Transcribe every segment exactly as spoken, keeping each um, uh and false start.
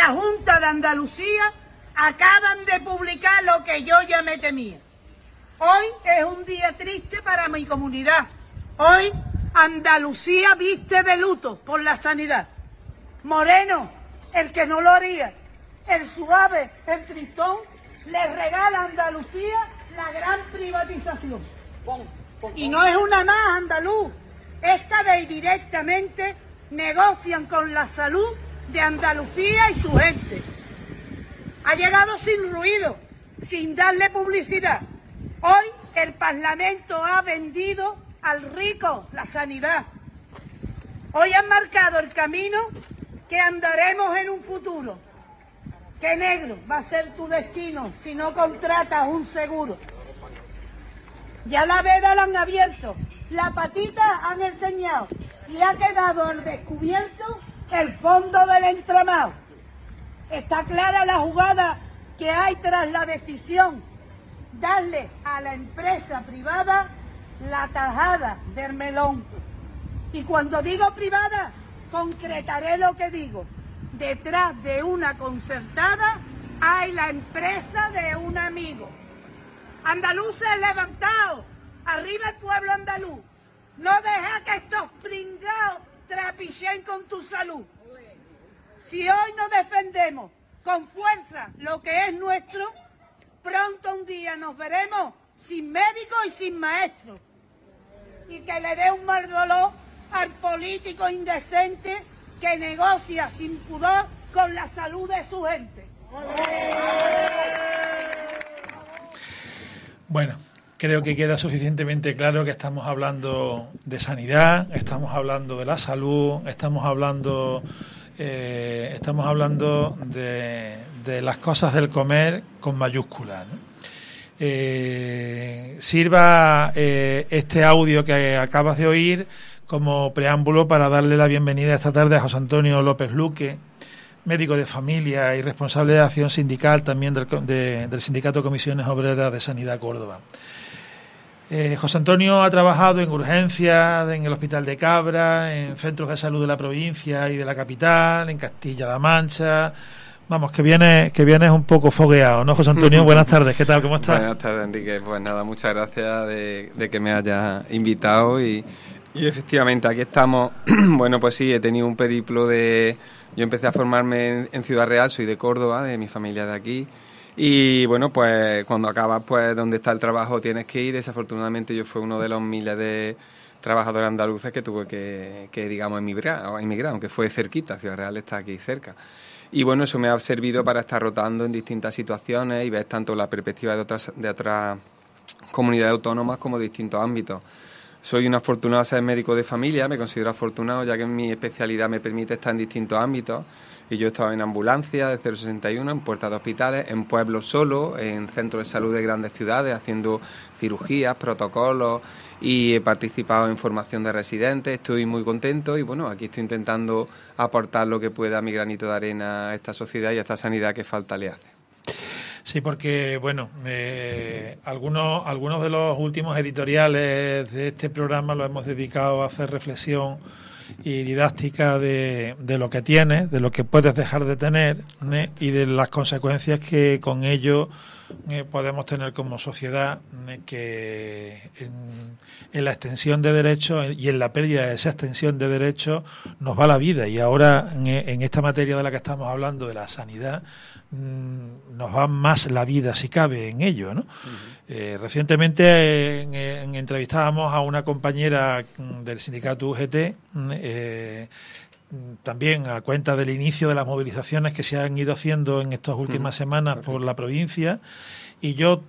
la Junta de Andalucía acaban de publicar lo que yo ya me temía. Hoy es un día triste para mi comunidad. Hoy Andalucía viste de luto por la sanidad. Moreno, el que no lo haría, el suave, el tristón, le regala a Andalucía la gran privatización. Y no es una más andaluz. Esta vez directamente negocian con la salud de Andalucía y su gente. Ha llegado sin ruido, sin darle publicidad. Hoy el Parlamento ha vendido al rico la sanidad. Hoy han marcado el camino que andaremos en un futuro. Que negro va a ser tu destino si no contratas un seguro. Ya la veda la han abierto, la patita han enseñado y ha quedado al descubierto el fondo del entramado. Está clara la jugada que hay tras la decisión, darle a la empresa privada la tajada del melón. Y cuando digo privada, concretaré lo que digo. Detrás de una concertada hay la empresa de un amigo. Andaluces levantados, arriba el pueblo andaluz. No deja que estos pringados trapichen con tu salud. Si hoy no defendemos con fuerza lo que es nuestro, pronto un día nos veremos sin médicos y sin maestros. Y que le dé un mal dolor al político indecente que negocia sin pudor con la salud de su gente. Bueno, creo que queda suficientemente claro que estamos hablando de sanidad, estamos hablando de la salud, estamos hablando eh, estamos hablando de, de las cosas del comer con mayúsculas, ¿no? Eh, sirva eh, este audio que acabas de oír como preámbulo para darle la bienvenida esta tarde a José Antonio López Luque, médico de familia y responsable de acción sindical también del, de, del Sindicato Comisiones Obreras de Sanidad Córdoba. Eh, José Antonio ha trabajado en urgencias, en el Hospital de Cabra, en centros de salud de la provincia y de la capital, en Castilla-La Mancha. Vamos, que viene que vienes un poco fogueado, ¿no, José Antonio? Buenas tardes, ¿qué tal? ¿Cómo estás? Buenas tardes, Enrique. Pues nada, muchas gracias de, de que me hayas invitado y, y efectivamente aquí estamos. Bueno, pues sí, he tenido un periplo de... Yo empecé a formarme en, en Ciudad Real, soy de Córdoba, de mi familia de aquí. Y bueno, pues cuando acabas, pues donde está el trabajo tienes que ir. Desafortunadamente yo fui uno de los miles de trabajadores andaluces que tuve que, que digamos, emigrar, o emigrar, aunque fue cerquita, Ciudad Real está aquí cerca. Y bueno, eso me ha servido para estar rotando en distintas situaciones y ver tanto la perspectiva de otras, de otras comunidades autónomas como de distintos ámbitos. Soy un afortunado de ser médico de familia, me considero afortunado ya que mi especialidad me permite estar en distintos ámbitos. Y yo he estado en ambulancia de cero sesenta y uno, en puertas de hospitales, en pueblos solo, en centros de salud de grandes ciudades, haciendo cirugías, protocolos, y he participado en formación de residentes. Estoy muy contento y bueno, aquí estoy intentando aportar lo que pueda, mi granito de arena a esta sociedad y a esta sanidad que falta le hace. Sí, porque, bueno, eh, algunos, algunos de los últimos editoriales de este programa lo hemos dedicado a hacer reflexión y didáctica de, de lo que tienes, de lo que puedes dejar de tener, ¿eh? Y de las consecuencias que con ello eh, podemos tener como sociedad, ¿eh? Que en, en la extensión de derechos y en la pérdida de esa extensión de derechos nos va la vida. Y ahora en, en esta materia de la que estamos hablando, de la sanidad, nos va más la vida si cabe en ello, ¿no? Uh-huh. Eh, recientemente en, en, entrevistábamos a una compañera del sindicato U G T, eh, también a cuenta del inicio de las movilizaciones que se han ido haciendo en estas últimas uh-huh. semanas por la provincia, y yo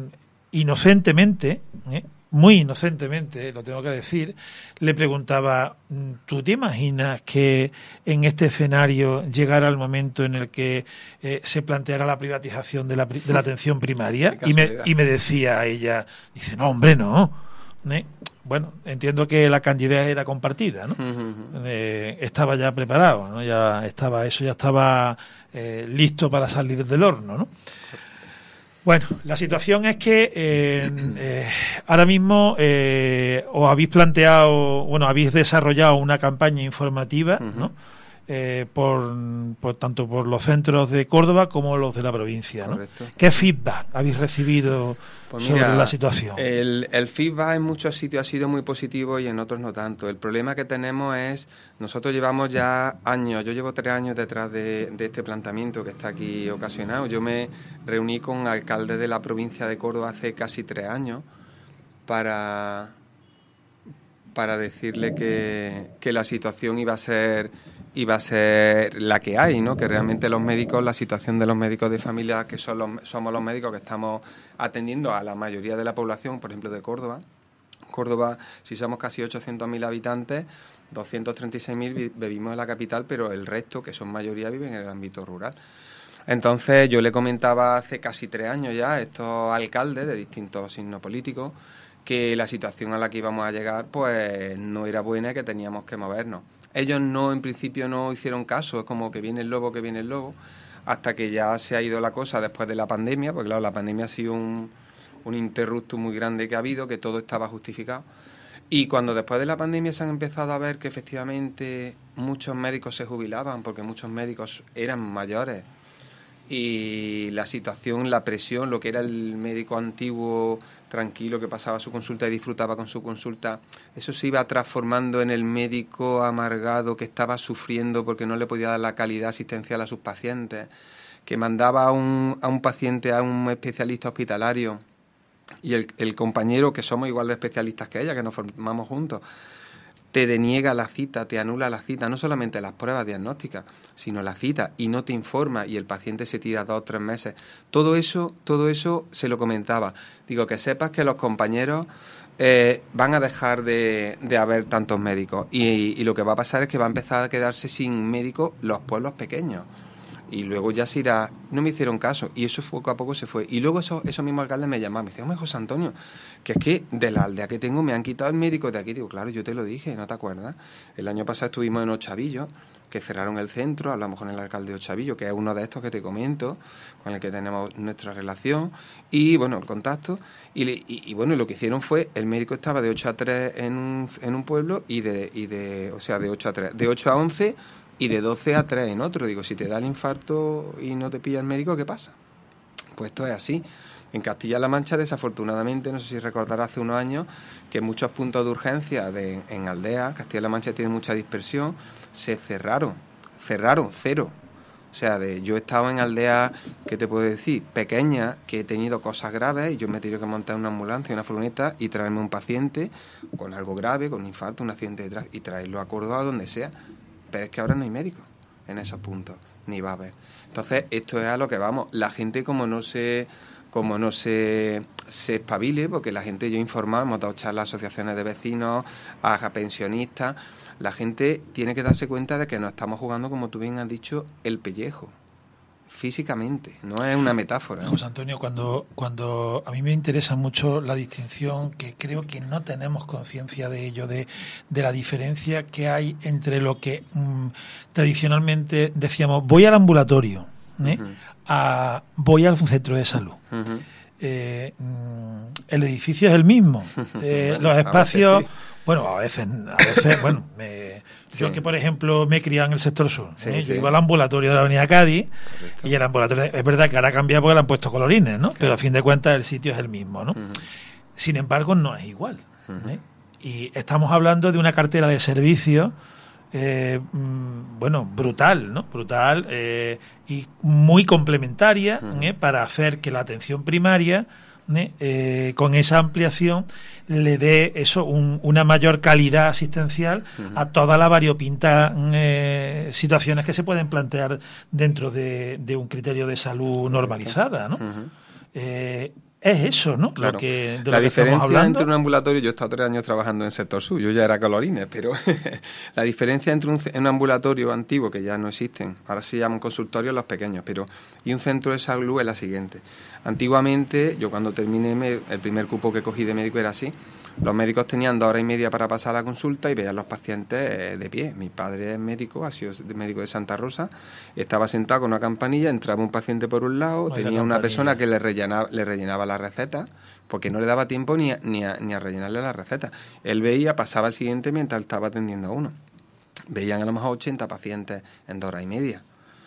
inocentemente, ¿eh? muy inocentemente, lo tengo que decir, le preguntaba, ¿tú te imaginas que en este escenario llegara el momento en el que eh, se planteara la privatización de la, de la atención primaria? Y me, y me decía ella, dice, no, hombre, no. ¿Eh? Bueno, entiendo que la candidez era compartida, ¿no? Uh-huh. Eh, estaba ya preparado, ¿no? Ya estaba, eso ya estaba eh, listo para salir del horno, ¿no? Bueno, la situación es que eh, eh, ahora mismo eh, os habéis planteado, bueno, habéis desarrollado una campaña informativa, uh-huh. ¿no? eh, por, por tanto por los centros de Córdoba como los de la provincia, ¿no? Correcto. ¿Qué feedback habéis recibido pues sobre mira, la situación? El, el feedback en muchos sitios ha sido muy positivo y en otros no tanto. El problema que tenemos es, nosotros llevamos ya años, yo llevo tres años detrás de, de este planteamiento que está aquí ocasionado. Yo me reuní con alcaldes de la provincia de Córdoba hace casi tres años para, para decirle que, que la situación iba a ser iba a ser la que hay, ¿no? Que realmente los médicos, la situación de los médicos de familia, que son los, somos los médicos que estamos atendiendo a la mayoría de la población, por ejemplo, de Córdoba. Córdoba, si somos casi ochocientos mil habitantes, doscientos treinta y seis mil vivimos en la capital, pero el resto, que son mayoría, viven en el ámbito rural. Entonces, yo le comentaba hace casi tres años ya a estos alcaldes de distintos signos políticos que la situación a la que íbamos a llegar pues no era buena y que teníamos que movernos. Ellos no, en principio no hicieron caso, es como que viene el lobo, que viene el lobo, hasta que ya se ha ido la cosa después de la pandemia, porque claro, la pandemia ha sido un, un interrupto muy grande que ha habido, que todo estaba justificado. Y cuando después de la pandemia se han empezado a ver que efectivamente muchos médicos se jubilaban, porque muchos médicos eran mayores, y la situación, la presión, lo que era el médico antiguo tranquilo que pasaba su consulta y disfrutaba con su consulta, eso se iba transformando en el médico amargado que estaba sufriendo porque no le podía dar la calidad asistencial a sus pacientes, que mandaba a un, a un paciente a un especialista hospitalario y el, el compañero, que somos igual de especialistas que ella, que nos formamos juntos, te deniega la cita, te anula la cita, no solamente las pruebas diagnósticas, sino la cita, y no te informa, y el paciente se tira dos o tres meses. Todo eso, todo eso se lo comentaba. Digo, que sepas que los compañeros eh, van a dejar de, de haber tantos médicos, y, y lo que va a pasar es que va a empezar a quedarse sin médicos los pueblos pequeños. Y luego ya se irá, no me hicieron caso, y eso poco a poco se fue. Y luego esos, esos mismos alcaldes me llamaban, me decían, hombre, José Antonio, que es que de la aldea que tengo me han quitado el médico de aquí. Digo, claro, yo te lo dije, ¿no te acuerdas? El año pasado estuvimos en Ochavillo, que cerraron el centro, hablamos con el alcalde de Ochavillo, que es uno de estos que te comento, con el que tenemos nuestra relación, y bueno, el contacto, y, le, y, y bueno, lo que hicieron fue, el médico estaba de ocho a tres en un, en un pueblo, y de, y de, o sea, de ocho a tres, de ocho a once, y de doce a tres en otro. Digo, si te da el infarto y no te pilla el médico, ¿qué pasa? Pues esto es así. En Castilla-La Mancha, desafortunadamente, no sé si recordarás hace unos años, que muchos puntos de urgencia de, en aldeas, Castilla-La Mancha tiene mucha dispersión, se cerraron, cerraron, cero. O sea, de, yo he estado en aldeas, ¿qué te puedo decir?, pequeñas, que he tenido cosas graves, y yo me he tenido que montar una ambulancia, una furgoneta, y traerme un paciente con algo grave, con un infarto, un accidente de tráfico, y traerlo a Córdoba, donde sea. Pero es que ahora no hay médicos en esos puntos, ni va a haber. Entonces, esto es a lo que vamos. La gente, como no se como no se, se espabile, porque la gente, yo he informado, hemos dado charlas a asociaciones de vecinos, a pensionistas, la gente tiene que darse cuenta de que nos estamos jugando, como tú bien has dicho, el pellejo, físicamente, no es una metáfora. José Antonio, cuando, cuando a mí me interesa mucho la distinción, que creo que no tenemos conciencia de ello, de, de la diferencia que hay entre lo que mmm, tradicionalmente decíamos, voy al ambulatorio, ¿eh? Uh-huh. a, voy al centro de salud. Uh-huh. Eh, mmm, el edificio es el mismo, eh, los espacios... Bueno, a veces, a veces, bueno, me, sí. Yo que por ejemplo me he criado en el sector sur, sí, ¿eh? Yo sí. iba al ambulatorio de la avenida Cádiz. Correcto. Y el ambulatorio, es verdad que ahora ha cambiado porque le han puesto colorines, ¿no? Claro. Pero a fin de cuentas el sitio es el mismo, ¿no? Uh-huh. Sin embargo, no es igual. Uh-huh. ¿eh? Y estamos hablando de una cartera de servicios, eh, mmm, bueno, brutal, ¿no? Brutal eh, y muy complementaria, uh-huh. ¿eh? Para hacer que la atención primaria, ¿eh? Eh, con esa ampliación, le dé eso un, una mayor calidad asistencial uh-huh. a toda la variopinta eh, situaciones que se pueden plantear dentro de, de un criterio de salud normalizada, ¿no? Uh-huh. Eh, es eso, ¿no? Claro. Lo que, de la lo que diferencia hablando. Entre un ambulatorio, yo he estado tres años trabajando en el sector sur, yo ya era colorines, pero la diferencia entre un, un ambulatorio antiguo, que ya no existen, ahora se llaman consultorios los pequeños, pero y un centro de salud es la siguiente. Antiguamente, yo cuando terminé, me, el primer cupo que cogí de médico era así. Los médicos tenían dos horas y media para pasar la consulta y veían los pacientes eh, de pie. Mi padre es médico, ha sido médico de Santa Rosa, estaba sentado con una campanilla, entraba un paciente por un lado, Ay, tenía una persona que le rellenaba, le rellenaba la receta, porque no le daba tiempo ni a, ni a, ni a rellenarle la receta. Él veía, pasaba al siguiente mientras estaba atendiendo a uno. veían a lo mejor ochenta pacientes en dos horas y media.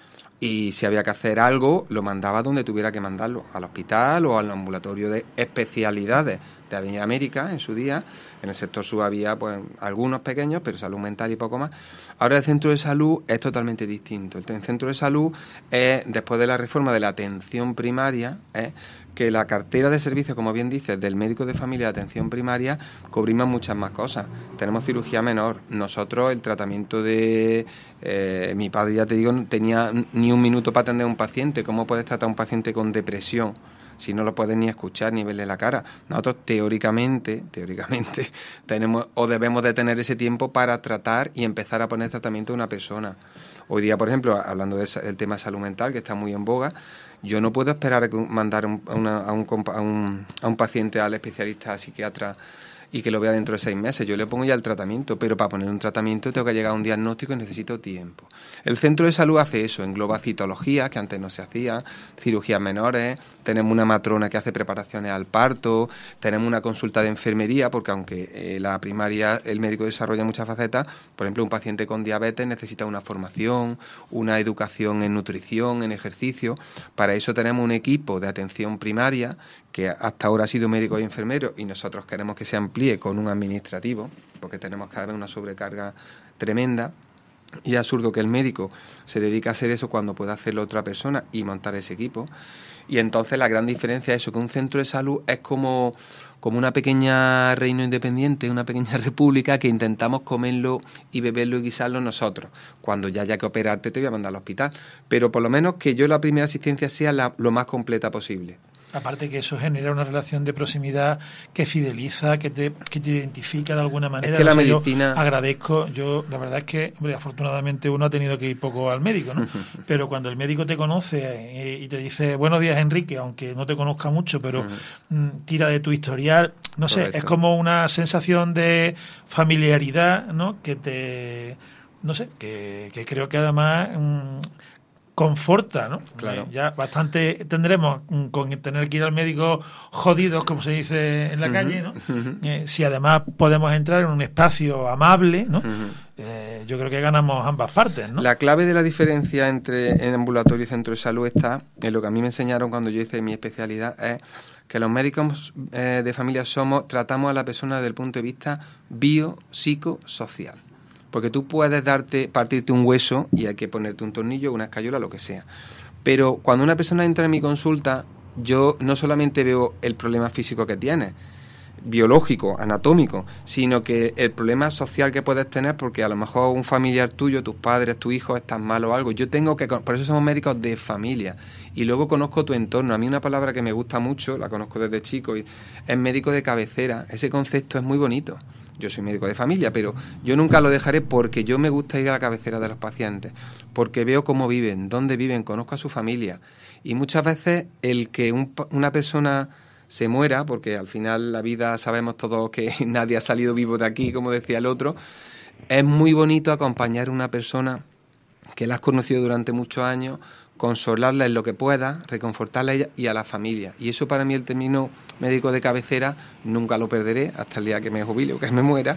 Y si había que hacer algo, lo mandaba donde tuviera que mandarlo, al hospital o al ambulatorio de especialidades de Avenida América en su día. En el sector sur había pues algunos pequeños, pero salud mental y poco más. Ahora el centro de salud es totalmente distinto. El centro de salud es, después de la reforma de la atención primaria, es que la cartera de servicios, como bien dices, del médico de familia de atención primaria, cubrimos muchas más cosas. Tenemos cirugía menor. Nosotros el tratamiento de... Eh, mi padre, ya te digo, no tenía ni un minuto para atender a un paciente. ¿Cómo puedes tratar a un paciente con depresión si no lo puedes ni escuchar ni verle la cara? Nosotros teóricamente, teóricamente tenemos o debemos de tener ese tiempo para tratar y empezar a poner tratamiento a una persona. Hoy día, por ejemplo, hablando de, del tema de salud mental, que está muy en boga, yo no puedo esperar a que mandar un, a, una, a, un, a, un, a un paciente al especialista, al psiquiatra, y que lo vea dentro de seis meses. Yo le pongo ya el tratamiento, pero para poner un tratamiento tengo que llegar a un diagnóstico y necesito tiempo. El centro de salud hace eso, engloba citología, que antes no se hacía, cirugías menores, tenemos una matrona que hace preparaciones al parto, tenemos una consulta de enfermería, porque aunque eh, la primaria, el médico desarrolla muchas facetas, por ejemplo, un paciente con diabetes necesita una formación, una educación en nutrición, en ejercicio. Para eso tenemos un equipo de atención primaria, que hasta ahora ha sido médico y enfermero, y nosotros queremos que se amplíe con un administrativo, porque tenemos cada vez una sobrecarga tremenda, y es absurdo que el médico se dedique a hacer eso cuando puede hacerlo otra persona y montar ese equipo. Y entonces la gran diferencia es eso, que un centro de salud es como, como una pequeña reino independiente, una pequeña república que intentamos comerlo y beberlo y guisarlo nosotros. Cuando ya haya que operarte te voy a mandar al hospital, pero por lo menos que yo la primera asistencia sea la, lo más completa posible. Aparte que eso genera una relación de proximidad que fideliza, que te, que te identifica de alguna manera. Es que la o sea, medicina... Yo agradezco, yo la verdad es que, hombre, afortunadamente uno ha tenido que ir poco al médico, ¿no? Pero cuando el médico te conoce eh, y te dice, buenos días Enrique, aunque no te conozca mucho, pero uh-huh. mm, tira de tu historial, no Correcto. sé, es como una sensación de familiaridad, ¿no? Que te, no sé, que, que creo que además... Mm, conforta, ¿no? Claro. Eh, ya bastante tendremos con tener que ir al médico jodidos, como se dice en la uh-huh. calle, ¿no? Uh-huh. Eh, si además podemos entrar en un espacio amable, ¿no? Uh-huh. Eh, yo creo que ganamos ambas partes, ¿no? La clave de la diferencia entre en ambulatorio y centro de salud está en lo que a mí me enseñaron cuando yo hice mi especialidad, es que los médicos eh, de familia somos, tratamos a la persona desde el punto de vista biopsicosocial. Porque tú puedes darte, partirte un hueso y hay que ponerte un tornillo, una escayola, lo que sea. Pero cuando una persona entra en mi consulta, yo no solamente veo el problema físico que tiene, biológico, anatómico, sino que el problema social que puedes tener, porque a lo mejor un familiar tuyo, tus padres, tu hijo, están mal o algo. Yo tengo que... Por eso somos médicos de familia. Y luego conozco tu entorno. A mí una palabra que me gusta mucho, la conozco desde chico, y es médico de cabecera. Ese concepto es muy bonito. Yo soy médico de familia, pero yo nunca lo dejaré porque yo me gusta ir a la cabecera de los pacientes, porque veo cómo viven, dónde viven, conozco a su familia. Y muchas veces el que un, una persona se muera, porque al final la vida sabemos todos que nadie ha salido vivo de aquí, como decía el otro, es muy bonito acompañar a una persona que la has conocido durante muchos años, consolarla en lo que pueda, reconfortarla a ella y a la familia. Y eso para mí, el término médico de cabecera, nunca lo perderé hasta el día que me jubile o que me muera.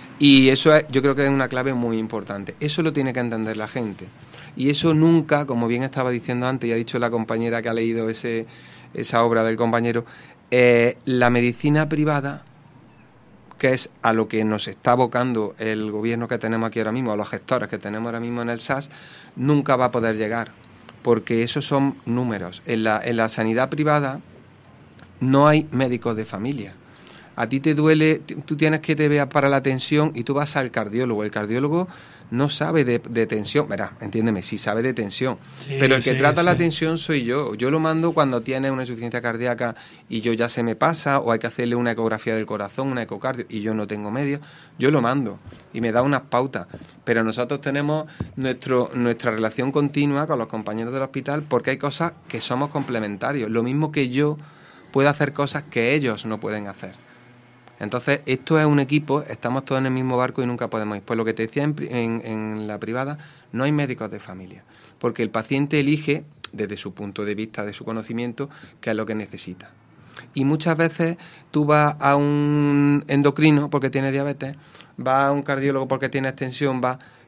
Y eso es, yo creo que es una clave muy importante. Eso lo tiene que entender la gente. Y eso nunca, como bien estaba diciendo antes y ha dicho la compañera que ha leído ese, esa obra del compañero, eh, la medicina privada, que es a lo que nos está abocando el gobierno que tenemos aquí ahora mismo, a los gestores que tenemos ahora mismo en el S A S, nunca va a poder llegar. Porque esos son números. En la, en la sanidad privada no hay médicos de familia. A ti te duele, tú tienes que te veas para la tensión y tú vas al cardiólogo. El cardiólogo no sabe de, de tensión, verás, entiéndeme, sí sabe de tensión, sí, pero el que sí, trata sí. la tensión soy yo. Yo lo mando cuando tiene una insuficiencia cardíaca y yo ya se me pasa, o hay que hacerle una ecografía del corazón, una ecocardio, y yo no tengo medios, yo lo mando y me da unas pautas. Pero nosotros tenemos nuestro nuestra relación continua con los compañeros del hospital, porque hay cosas que somos complementarios. Lo mismo que yo puedo hacer cosas que ellos no pueden hacer. Entonces, esto es un equipo, estamos todos en el mismo barco y nunca podemos ir. Pues lo que te decía en, en, en la privada, no hay médicos de familia, porque el paciente elige, desde su punto de vista, de su conocimiento, qué es lo que necesita. Y muchas veces tú vas a un endocrino porque tienes diabetes, vas a un cardiólogo porque tienes tensión, vas...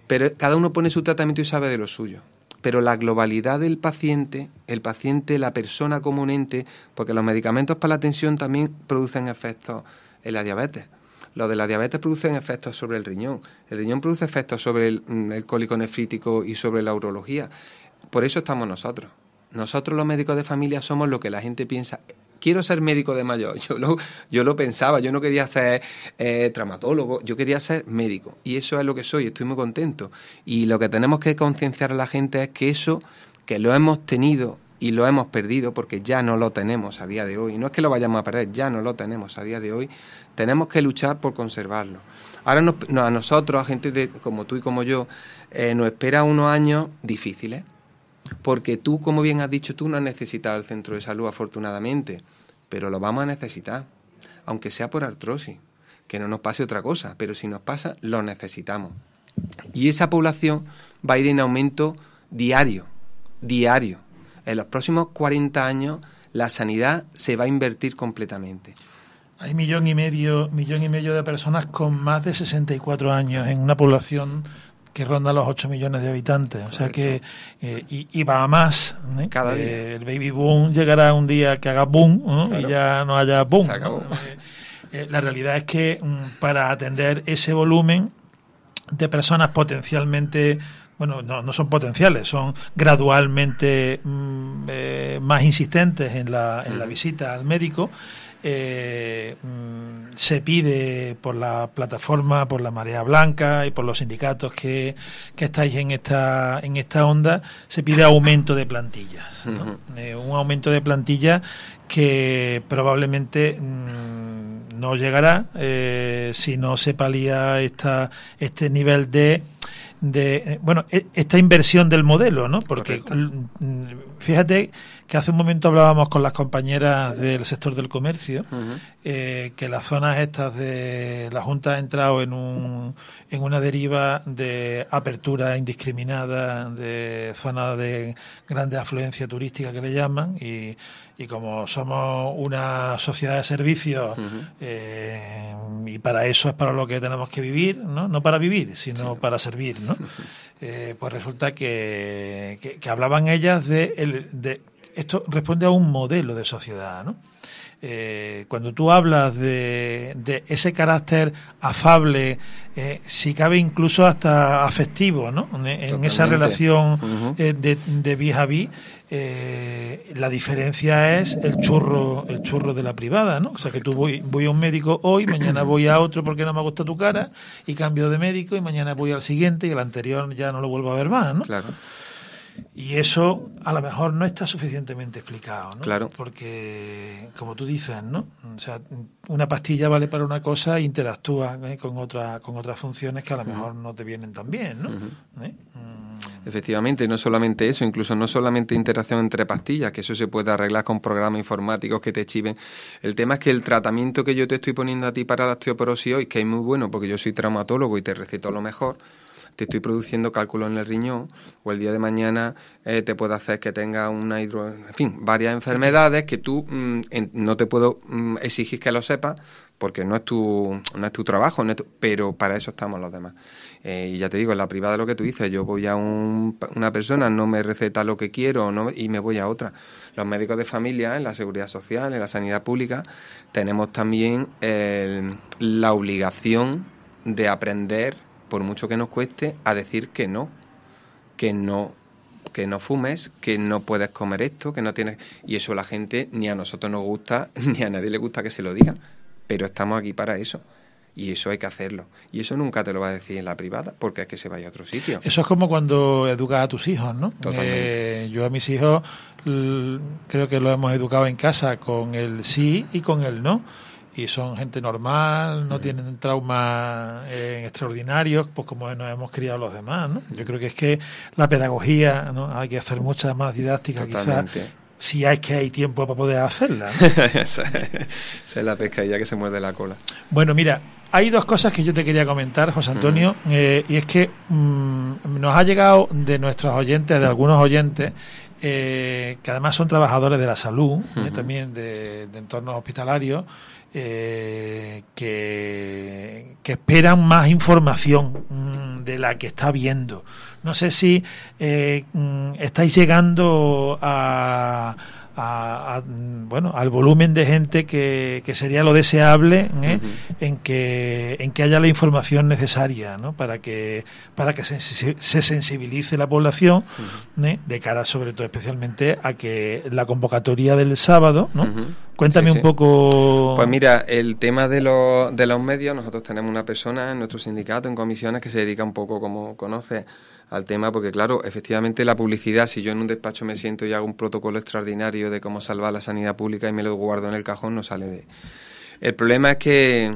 Pero cada uno pone su tratamiento y sabe de lo suyo. Pero la globalidad del paciente, el paciente, la persona como un ente, porque los medicamentos para la tensión también producen efectos en la diabetes. Los de la diabetes producen efectos sobre el riñón. El riñón produce efectos sobre el, el cólico nefrítico y sobre la urología. Por eso estamos nosotros. Nosotros los médicos de familia somos lo que la gente piensa. Quiero ser médico de mayor. Yo lo, yo lo pensaba. Yo no quería ser eh, traumatólogo. Yo quería ser médico. Y eso es lo que soy. Estoy muy contento. Y lo que tenemos que concienciar a la gente es que eso, que lo hemos tenido y lo hemos perdido, porque ya no lo tenemos a día de hoy. No es que lo vayamos a perder, ya no lo tenemos a día de hoy. Tenemos que luchar por conservarlo. Ahora nos, no, a nosotros, a gente de, como tú y como yo, eh, nos espera unos años difíciles. Porque tú, como bien has dicho, tú no has necesitado el centro de salud, afortunadamente, pero lo vamos a necesitar, aunque sea por artrosis, que no nos pase otra cosa, pero si nos pasa, lo necesitamos. Y esa población va a ir en aumento diario, diario. En los próximos cuarenta años, la sanidad se va a invertir completamente. Hay millón y medio, millón y medio de personas con más de sesenta y cuatro años en una población que ronda los ocho millones de habitantes. O sea que eh, y, y va a más. ¿eh? Cada día. Eh, el baby boom llegará un día que haga boom, ¿no? Claro. Y ya no haya boom. Se acabó. ¿no? Eh, eh, la realidad es que mm, para atender ese volumen de personas potencialmente, bueno, no, no son potenciales, son gradualmente mm, eh, más insistentes en la, en la visita al médico, Eh, mm, se pide por la plataforma, por la Marea Blanca y por los sindicatos que, que estáis en esta en esta onda, se pide aumento de plantillas, ¿no? Uh-huh. eh, un aumento de plantilla que probablemente mm, no llegará eh, si no se palía esta este nivel de de bueno esta inversión del modelo, ¿no? Porque Correcto. Fíjate que hace un momento hablábamos con las compañeras del sector del comercio, uh-huh. eh, que las zonas estas de la Junta ha entrado en un en una deriva de apertura indiscriminada de zonas de grande afluencia turística que le llaman, y y como somos una sociedad de servicios, uh-huh. eh, y para eso es para lo que tenemos que vivir, no, no para vivir, sino sí. para servir, ¿no? Eh, pues resulta que, que, que hablaban ellas de, el, de esto responde a un modelo de sociedad, ¿no? Eh, cuando tú hablas de, de ese carácter afable, eh, si cabe incluso hasta afectivo, ¿no? En, en esa relación uh-huh. eh, de, de vis a vis, eh, la diferencia es el churro, el churro de la privada, ¿no? O sea que tú voy, voy a un médico hoy, mañana voy a otro porque no me gusta tu cara, y cambio de médico, y mañana voy al siguiente y el anterior ya no lo vuelvo a ver más, ¿no? Claro. Y eso a lo mejor no está suficientemente explicado, ¿no? Claro. Porque, como tú dices, ¿no? O sea, una pastilla vale para una cosa e interactúa ¿eh? con otra, con otras funciones que a lo mejor uh-huh. no te vienen tan bien, ¿no? Uh-huh. ¿Eh? Mm. Efectivamente, no solamente eso, incluso no solamente interacción entre pastillas, que eso se puede arreglar con programas informáticos que te chiven. El tema es que el tratamiento que yo te estoy poniendo a ti para la osteoporosis hoy, que es muy bueno porque yo soy traumatólogo y te receto lo mejor, te estoy produciendo cálculos en el riñón, o el día de mañana eh, te puede hacer que tengas una hidro... En fin, varias enfermedades que tú mm, en, no te puedo mm, exigir que lo sepas, porque no es tu no es tu trabajo, no es tu, pero para eso estamos los demás. Eh, y ya te digo, en la privada lo que tú dices, yo voy a un, una persona, no me receta lo que quiero no, y me voy a otra. Los médicos de familia, en la seguridad social, en la sanidad pública, tenemos también eh, la obligación de aprender, por mucho que nos cueste, a decir que no, que no, que no fumes, que no puedes comer esto, que no tienes... Y eso a la gente ni a nosotros nos gusta, ni a nadie le gusta que se lo digan, pero estamos aquí para eso. Y eso hay que hacerlo. Y eso nunca te lo va a decir en la privada, porque es que se vaya a otro sitio. Eso es como cuando educas a tus hijos, ¿no? Totalmente. Eh, yo a mis hijos l- creo que lo hemos educado en casa con el sí y con el no. Y son gente normal, no mm. tienen traumas eh, extraordinarios, pues como nos hemos criado los demás, ¿no? Yo creo que es que la pedagogía, ¿no? Hay que hacer mucha más didáctica, quizás, si es que hay tiempo para poder hacerla, ¿no? Esa es la pescadilla que se muerde la cola. Bueno, mira, hay dos cosas que yo te quería comentar, José Antonio, mm. eh, y es que mmm, nos ha llegado de nuestros oyentes, de algunos oyentes, eh, que además son trabajadores de la salud, uh-huh. eh, también de, de entornos hospitalarios, eh, que, que esperan más información mmm, de la que está viendo. No sé si eh, mmm, estáis llegando a... A, a, bueno, al volumen de gente que, que sería lo deseable, ¿eh? uh-huh. en que en que haya la información necesaria, ¿no? para que para que se, se sensibilice la población, uh-huh. ¿eh? de cara sobre todo especialmente a que la convocatoria del sábado, ¿no? Uh-huh. Cuéntame sí, un sí. poco. Pues mira, el tema de los de los medios, nosotros tenemos una persona en nuestro sindicato, en comisiones, que se dedica un poco, como conoces, al tema, porque claro, efectivamente la publicidad, si yo en un despacho me siento y hago un protocolo extraordinario de cómo salvar la sanidad pública y me lo guardo en el cajón, no sale de... El problema es que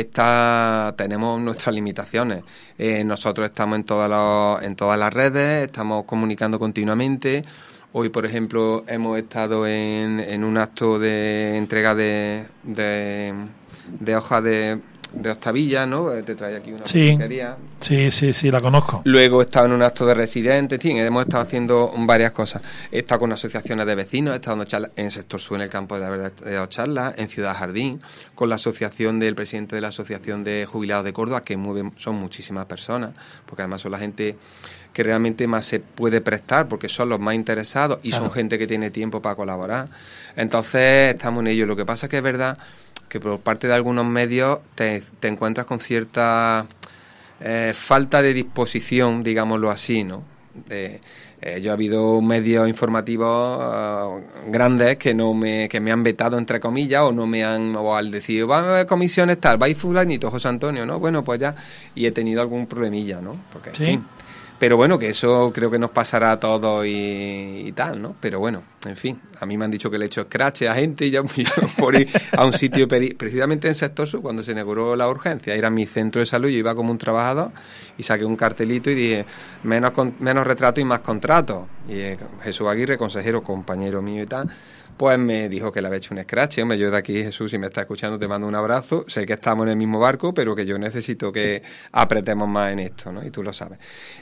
está, tenemos nuestras limitaciones. Eh, nosotros estamos en todas las, en todas las redes, estamos comunicando continuamente. Hoy, por ejemplo, hemos estado en, en un acto de entrega de, de, de hojas de... de Octavilla, ¿no? Te trae aquí una sí, porquería. Sí, sí, sí, la conozco. Luego he estado en un acto de residentes, sí, hemos estado haciendo varias cosas. He estado con asociaciones de vecinos, he estado dando charlas en Sector Sur, en el campo de la verdad, he dado charlas, en Ciudad Jardín, con la asociación del presidente de la Asociación de Jubilados de Córdoba, que mueven, son muchísimas personas, porque además son la gente que realmente más se puede prestar, porque son los más interesados y claro. son gente que tiene tiempo para colaborar. Entonces, estamos en ello. Lo que pasa es que es verdad que por parte de algunos medios te, te encuentras con cierta eh, falta de disposición, digámoslo así, ¿no? De, eh, yo he habido medios informativos uh, grandes que no me que me han vetado, entre comillas, o no me han, o al decir, va a haber comisiones tal, va a ir fulanito, José Antonio, ¿no? Bueno, pues ya, y he tenido algún problemilla, ¿no? Porque, sí. en fin, pero bueno, que eso creo que nos pasará a todos y, y tal, ¿no? Pero bueno, en fin, a mí me han dicho que le he hecho scratch a gente y ya por ir a un sitio y pedir, precisamente en Sector Sur, cuando se inauguró la urgencia, era mi centro de salud, yo iba como un trabajador y saqué un cartelito y dije, menos, con, menos retrato y más contrato. Y eh, Jesús Aguirre, consejero, compañero mío y tal, pues me dijo que le había hecho un scratch. Hombre, yo de aquí, Jesús, si me estás escuchando, te mando un abrazo. Sé que estamos en el mismo barco, pero que yo necesito que apretemos más en esto, ¿no? Y tú lo sabes.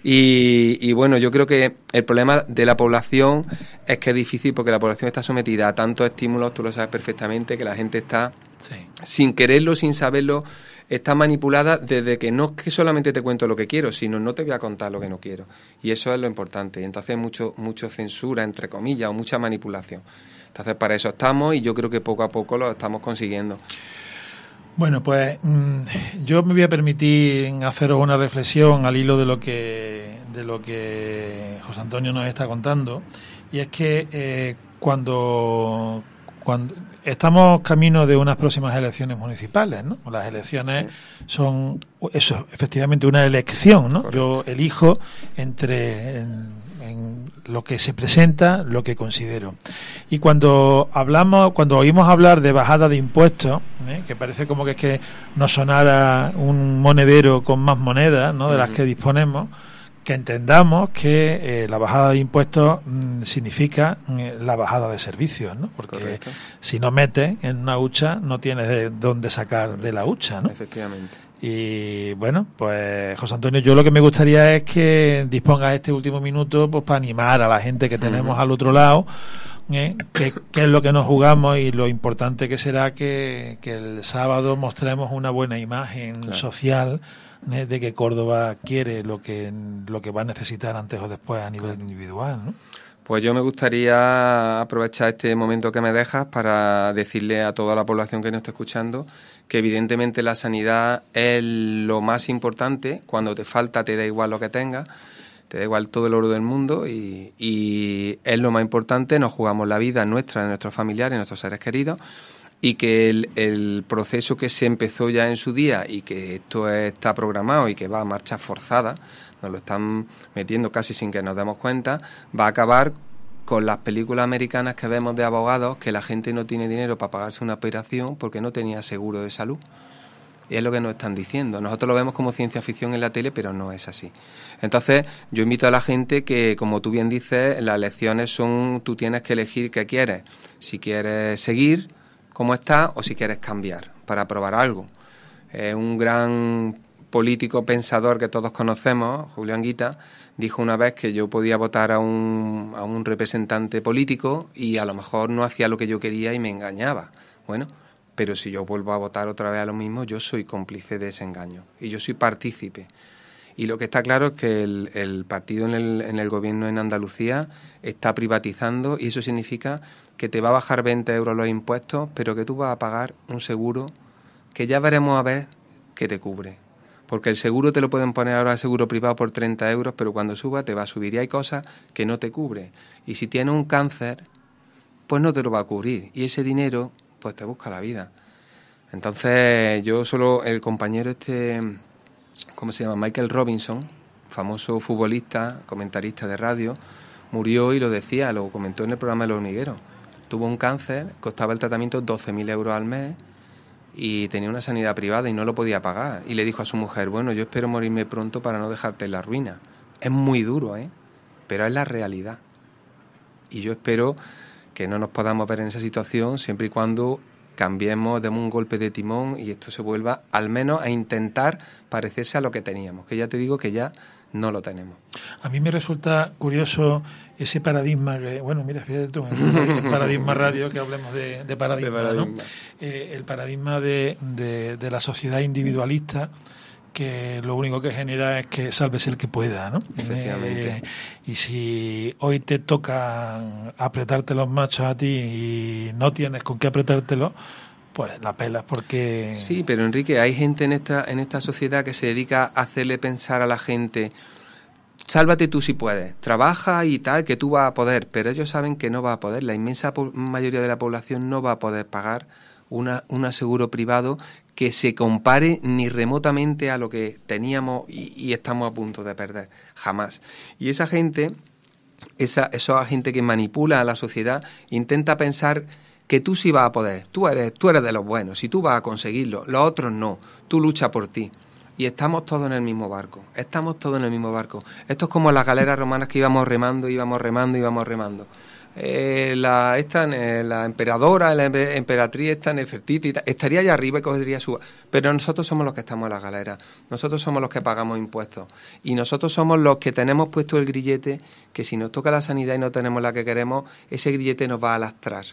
Y, y bueno, yo creo que el problema de la población es que es difícil porque la población está sometida a tantos estímulos, tú lo sabes perfectamente, que la gente está, sí. sin quererlo, sin saberlo, está manipulada desde que no es que solamente te cuento lo que quiero, sino no te voy a contar lo que no quiero. Y eso es lo importante. Y entonces mucho, mucho censura, entre comillas, o mucha manipulación. Entonces, para eso estamos y yo creo que poco a poco lo estamos consiguiendo. Bueno, pues mmm, yo me voy a permitir haceros una reflexión al hilo de lo que de lo que José Antonio nos está contando, y es que eh, cuando cuando estamos camino de unas próximas elecciones municipales, ¿no? Las elecciones sí. son eso, efectivamente una elección, ¿no? Correcto. Yo elijo entre en, en lo que se presenta, lo que considero. Y cuando hablamos, cuando oímos hablar de bajada de impuestos, ¿eh? que parece como que es que nos sonara un monedero con más monedas, ¿no? de uh-huh. las que disponemos, que entendamos que eh, la bajada de impuestos mmm, significa eh, la bajada de servicios, ¿no? Porque Correcto. Si no metes en una hucha, no tienes de dónde sacar Correcto. De la hucha, ¿no? Efectivamente. Y bueno, pues José Antonio, yo lo que me gustaría es que dispongas este último minuto pues para animar a la gente que tenemos uh-huh. al otro lado, ¿eh? que, que es lo que nos jugamos y lo importante que será que, que el sábado mostremos una buena imagen claro. social, ¿eh? de que Córdoba quiere lo que lo que va a necesitar antes o después a nivel individual, ¿no? Pues yo me gustaría aprovechar este momento que me dejas para decirle a toda la población que nos está escuchando que evidentemente la sanidad es lo más importante. Cuando te falta te da igual lo que tengas, te da igual todo el oro del mundo y, y es lo más importante. Nos jugamos la vida nuestra, de nuestros familiares, de nuestros seres queridos, y que el, el proceso que se empezó ya en su día y que esto está programado y que va a marcha forzada, nos lo están metiendo casi sin que nos demos cuenta, va a acabar con las películas americanas que vemos de abogados, que la gente no tiene dinero para pagarse una operación porque no tenía seguro de salud. Y es lo que nos están diciendo. Nosotros lo vemos como ciencia ficción en la tele, pero no es así. Entonces, yo invito a la gente que, como tú bien dices, las elecciones son, tú tienes que elegir qué quieres. Si quieres seguir como está o si quieres cambiar para probar algo. Es un gran político pensador que todos conocemos, Julio Anguita, dijo una vez que yo podía votar a un, a un representante político y a lo mejor no hacía lo que yo quería y me engañaba. Bueno, pero si yo vuelvo a votar otra vez a lo mismo, yo soy cómplice de ese engaño y yo soy partícipe. Y lo que está claro es que el, el partido en el, en el gobierno en Andalucía está privatizando y eso significa que te va a bajar veinte euros los impuestos, pero que tú vas a pagar un seguro que ya veremos a ver que te cubre. Porque el seguro te lo pueden poner ahora, el seguro privado, por treinta euros, pero cuando suba te va a subir y hay cosas que no te cubre. Y si tienes un cáncer, pues no te lo va a cubrir. Y ese dinero, pues te busca la vida. Entonces yo solo, el compañero este, ¿cómo se llama? Michael Robinson, famoso futbolista, comentarista de radio, murió y lo decía, lo comentó en el programa de Los Hormigueros. Tuvo un cáncer, costaba el tratamiento doce mil euros al mes y tenía una sanidad privada y no lo podía pagar. Y le dijo a su mujer, bueno, yo espero morirme pronto para no dejarte en la ruina. Es muy duro, ¿eh? Pero es la realidad. Y yo espero que no nos podamos ver en esa situación siempre y cuando cambiemos, demos un golpe de timón y esto se vuelva al menos a intentar parecerse a lo que teníamos, que ya te digo que ya no lo tenemos. A mí me resulta curioso ese paradigma que, bueno, mira, fíjate tú, el paradigma radio, que hablemos de, de paradigma, de paradigma. ¿no? Eh, el paradigma de, de, de la sociedad individualista, que lo único que genera es que sálvese el que pueda, ¿no? Efectivamente. Eh, y si hoy te toca apretarte los machos a ti y no tienes con qué apretártelo, pues la pelas porque... Sí, pero Enrique, hay gente en esta en esta sociedad que se dedica a hacerle pensar a la gente, sálvate tú si puedes, trabaja y tal, que tú vas a poder, pero ellos saben que no va a poder, la inmensa po- mayoría de la población no va a poder pagar una un aseguro privado que se compare ni remotamente a lo que teníamos y, y estamos a punto de perder, jamás. Y esa gente, esa, esa gente que manipula a la sociedad, intenta pensar que tú sí vas a poder, tú eres, tú eres de los buenos, y tú vas a conseguirlo, los otros no, tú lucha por ti. Y estamos todos en el mismo barco, estamos todos en el mismo barco. Esto es como las galeras romanas que íbamos remando, íbamos remando, íbamos remando. Eh, la esta eh, la emperadora, la emperatriz esta Nefertiti estaría allá arriba y cogería su... Pero nosotros somos los que estamos en las galeras, nosotros somos los que pagamos impuestos y nosotros somos los que tenemos puesto el grillete, que si nos toca la sanidad y no tenemos la que queremos, ese grillete nos va a lastrar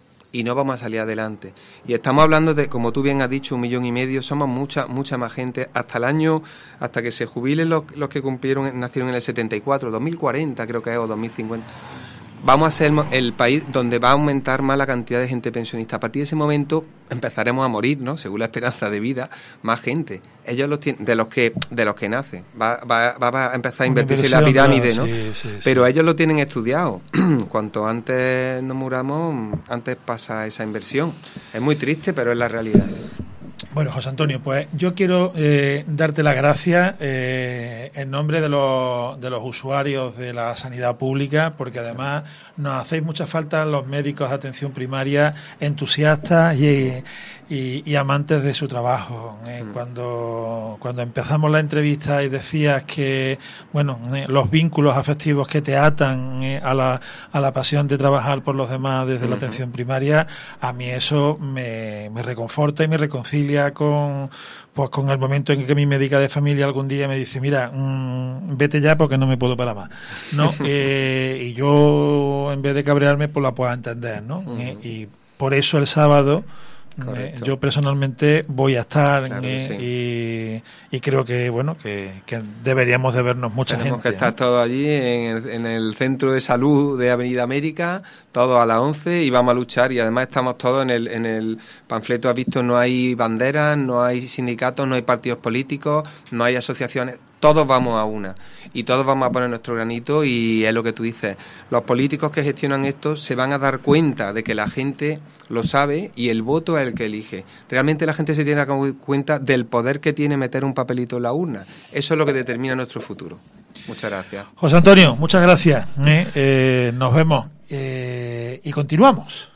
y no vamos a salir adelante. Y estamos hablando de, como tú bien has dicho, un millón y medio, somos mucha mucha más gente, hasta el año, hasta que se jubilen los, los que cumplieron, nacieron en el setenta y cuatro, dos mil cuarenta creo que es, o dos mil cincuenta. Vamos a ser el país donde va a aumentar más la cantidad de gente pensionista. A partir de ese momento empezaremos a morir, ¿no? Según la esperanza de vida, más gente. Ellos los tienen, de los que de los que nacen. Va, va, va a empezar a invertirse en la pirámide, ¿no? Sí, sí, pero sí. Ellos lo tienen estudiado. Cuanto antes nos muramos, antes pasa esa inversión. Es muy triste, pero es la realidad. Bueno, José Antonio, pues yo quiero eh, darte las gracias eh, en nombre de los, de los usuarios de la sanidad pública, porque además nos hacéis mucha falta los médicos de atención primaria entusiastas y, y, y amantes de su trabajo. Eh, mm. Cuando cuando empezamos la entrevista y decías que, bueno, eh, los vínculos afectivos que te atan eh, a la a la pasión de trabajar por los demás desde mm-hmm. la atención primaria, a mí eso me, me reconforta y me reconcilia con pues con el momento en que mi médica de familia algún día me dice, mira, mmm, vete ya porque no me puedo parar más, ¿no? eh, y yo, en vez de cabrearme, pues la puedo entender, ¿no? Uh-huh. eh, y por eso el sábado eh, yo personalmente voy a estar claro eh, sí. y, y creo que bueno que, que deberíamos de vernos mucha Tenemos gente. Tenemos que estar ¿no? todos allí en el, en el centro de salud de Avenida América, todos a las once, y vamos a luchar. Y además estamos todos en el, en el panfleto, has visto, no hay banderas, no hay sindicatos, no hay partidos políticos, no hay asociaciones. Todos vamos a una y todos vamos a poner nuestro granito, y es lo que tú dices, los políticos que gestionan esto se van a dar cuenta de que la gente lo sabe y el voto es el que elige. Realmente la gente se tiene que dar cuenta del poder que tiene meter un papelito en la urna. Eso es lo que determina nuestro futuro. Muchas gracias. José Antonio, muchas gracias. Eh, eh, nos vemos eh, y continuamos.